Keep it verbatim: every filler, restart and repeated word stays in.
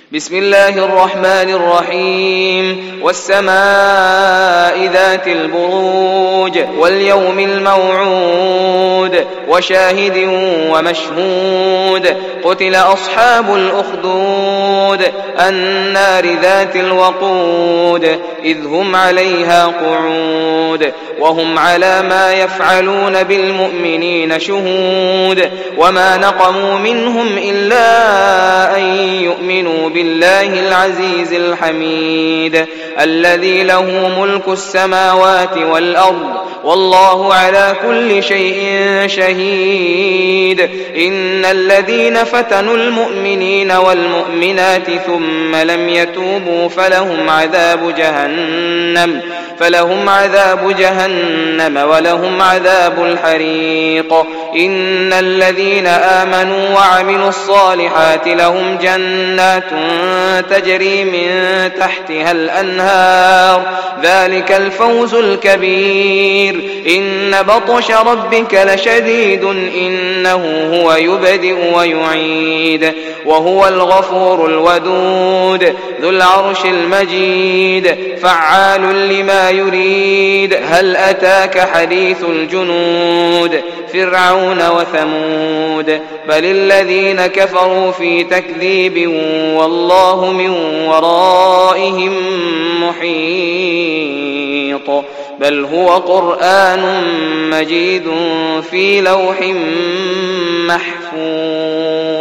بسم الله الرحمن الرحيم والسماء ذات البروج واليوم الموعود وشاهد ومشهود قتل أصحاب الأخدود النار ذات الوقود إذ هم عليها قعود وهم على ما يفعلون بالمؤمنين شهود وما نقموا منهم إلا أن يؤمنوا بالله العزيز الحميد الذي له ملك السماوات والأرض والله على كل شيء شهيد إن الذين فتنوا المؤمنين والمؤمنات ثم لم يتوبوا فلهم عذاب جهنم فلهم عذاب جهنم ولهم عذاب الحريق إن الذين آمنوا وعملوا الصالحات لهم جنات تجري من تحتها الأنهار ذلك الفوز الكبير إن بطش ربك لشديد إنه هو يبدئ ويعيد وهو الغفور الودود ذو العرش المجيد فعال لما يريد هل أتاك حديث الجنود فرعون وثمود بل الذين كفروا في تكذيب والله من ورائهم محيط بل هو قرآن مجيد في لوح محفوظ.